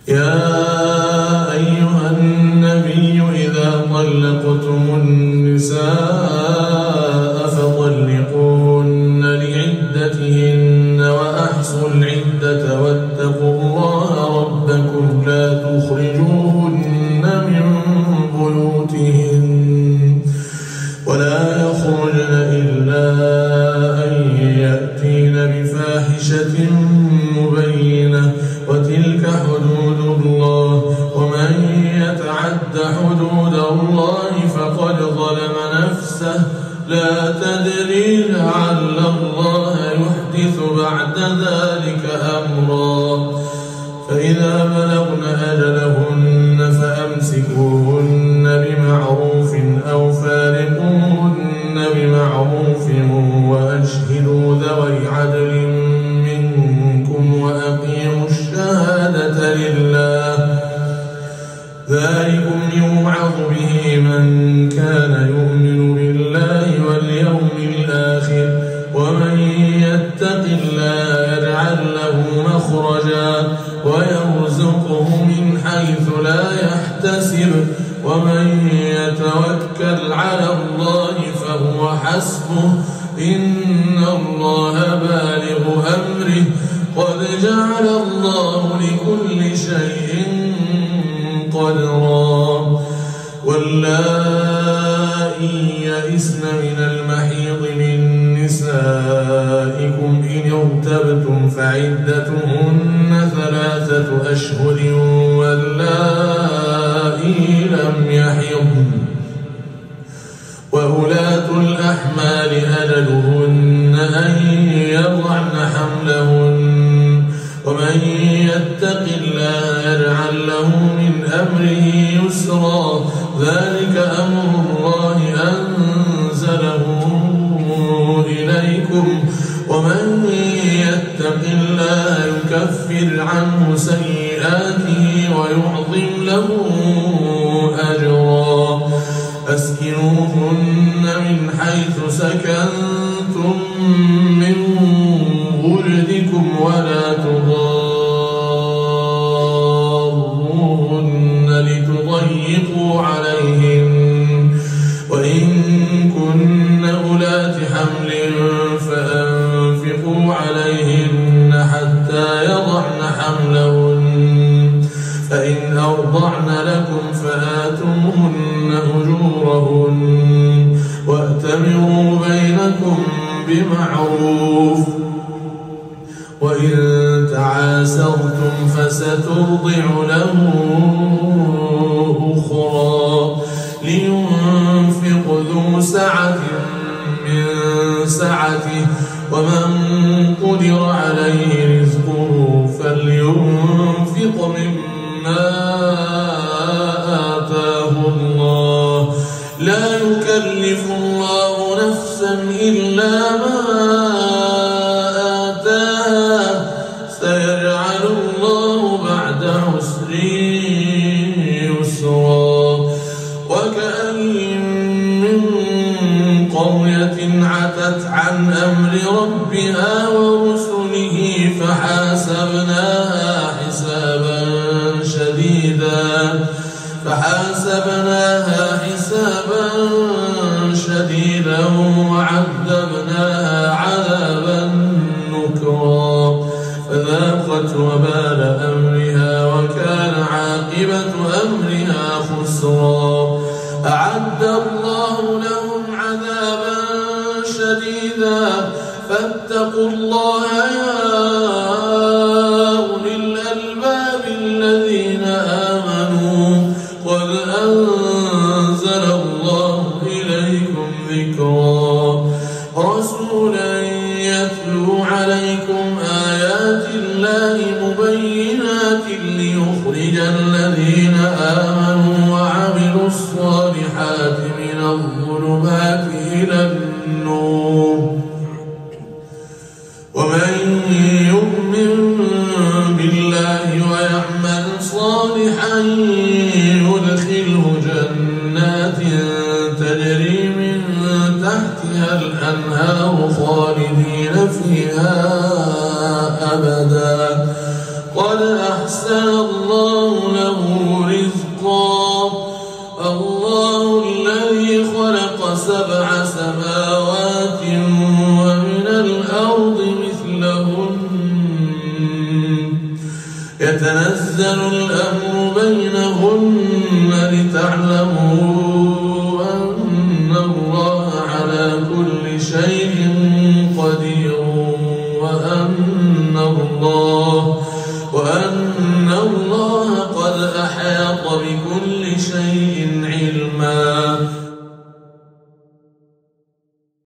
يا أيها النبي إذا طلقتم النساء فطلقوهن لعدتهن وأحصوا العدة واتقوا الله ربكم لا تخرجوهن من بيوتهن ولا يخرجن إلا أن يأتين بفاحشة مبينة وتلك حدود الله ومن يتعد حدود الله فقد ظلم نفسه لا تدري لعل الله يحدث بعد ذلك أمرا فإذا بلغن أجلهن فأمسكوهن بمعروف أو فارقوهن بمعروف وأشهدوا ذوي عدل منكم وأقيموا الشهادة لله ذلكم يوعظ به من كان يؤمن بالله واليوم الآخر ومن يتق الله يجعل له مخرجا ويرزقه من حيث لا يحتسب ومن يتوكل على الله فهو حسبه إن الله بالغ أمره قد جعل الله لكل شيء قدرا واللائي يئسن من المحيض من نسائكم إن ارتبتم فعدتهن 3 أشهر واللائي لم يحضن وأولاة الأحمال أجلهن أن يضعن حملهن ومن يتق الله يجعل له من أمره يسرا ذلك أمر الله أنزله إليكم ومن يتق الله يكفر عنه سيئاته ويعظم له أجرا أسكنوهن من حيث سكنتم من وجدكم ولا تضاروهن لتضيقوا عليهن وإن كن أولات حمل فأنفقوا عليهن حتى يضعن حملهن فإن أرضعن لكم فآتوهن أجورهن وأتمروا بينكم بمعروف وإن تعاسرتم فسترضع له أخرى لينفق ذو سعة من سعته ومن قدر عليه رزقه فلينفق مما آتاه الله لا يكلف الله نفسا إلا ما آتاها سيجعل الله بعد عسر يسرا وكأين من قرية عتت عن أمر ربها ورسله فحاسبناها حسابا شديدا وعذبناها عذابا نكرا فذاقت وبال أمرها وكان عاقبة أمرها خسرا أعد الله لهم عذابا شديدا فاتقوا الله يا أولي الألباب الذين آمنوا قد أنزل الله إليكم ذكرا رسولا يتلو عليكم آيات الله مبينات ليخرج الذين آمنوا وعملوا الصالحات من الظلمات إلى النور ومن يؤمن بالله ويعمل صالحا يدخله جنات تجري من تحتها الأنهار خالدين فيها أبدا قد أحسن الله سبع سماوات ومن الأرض مثلهن يتنزل الأمر بينهن لتعلموا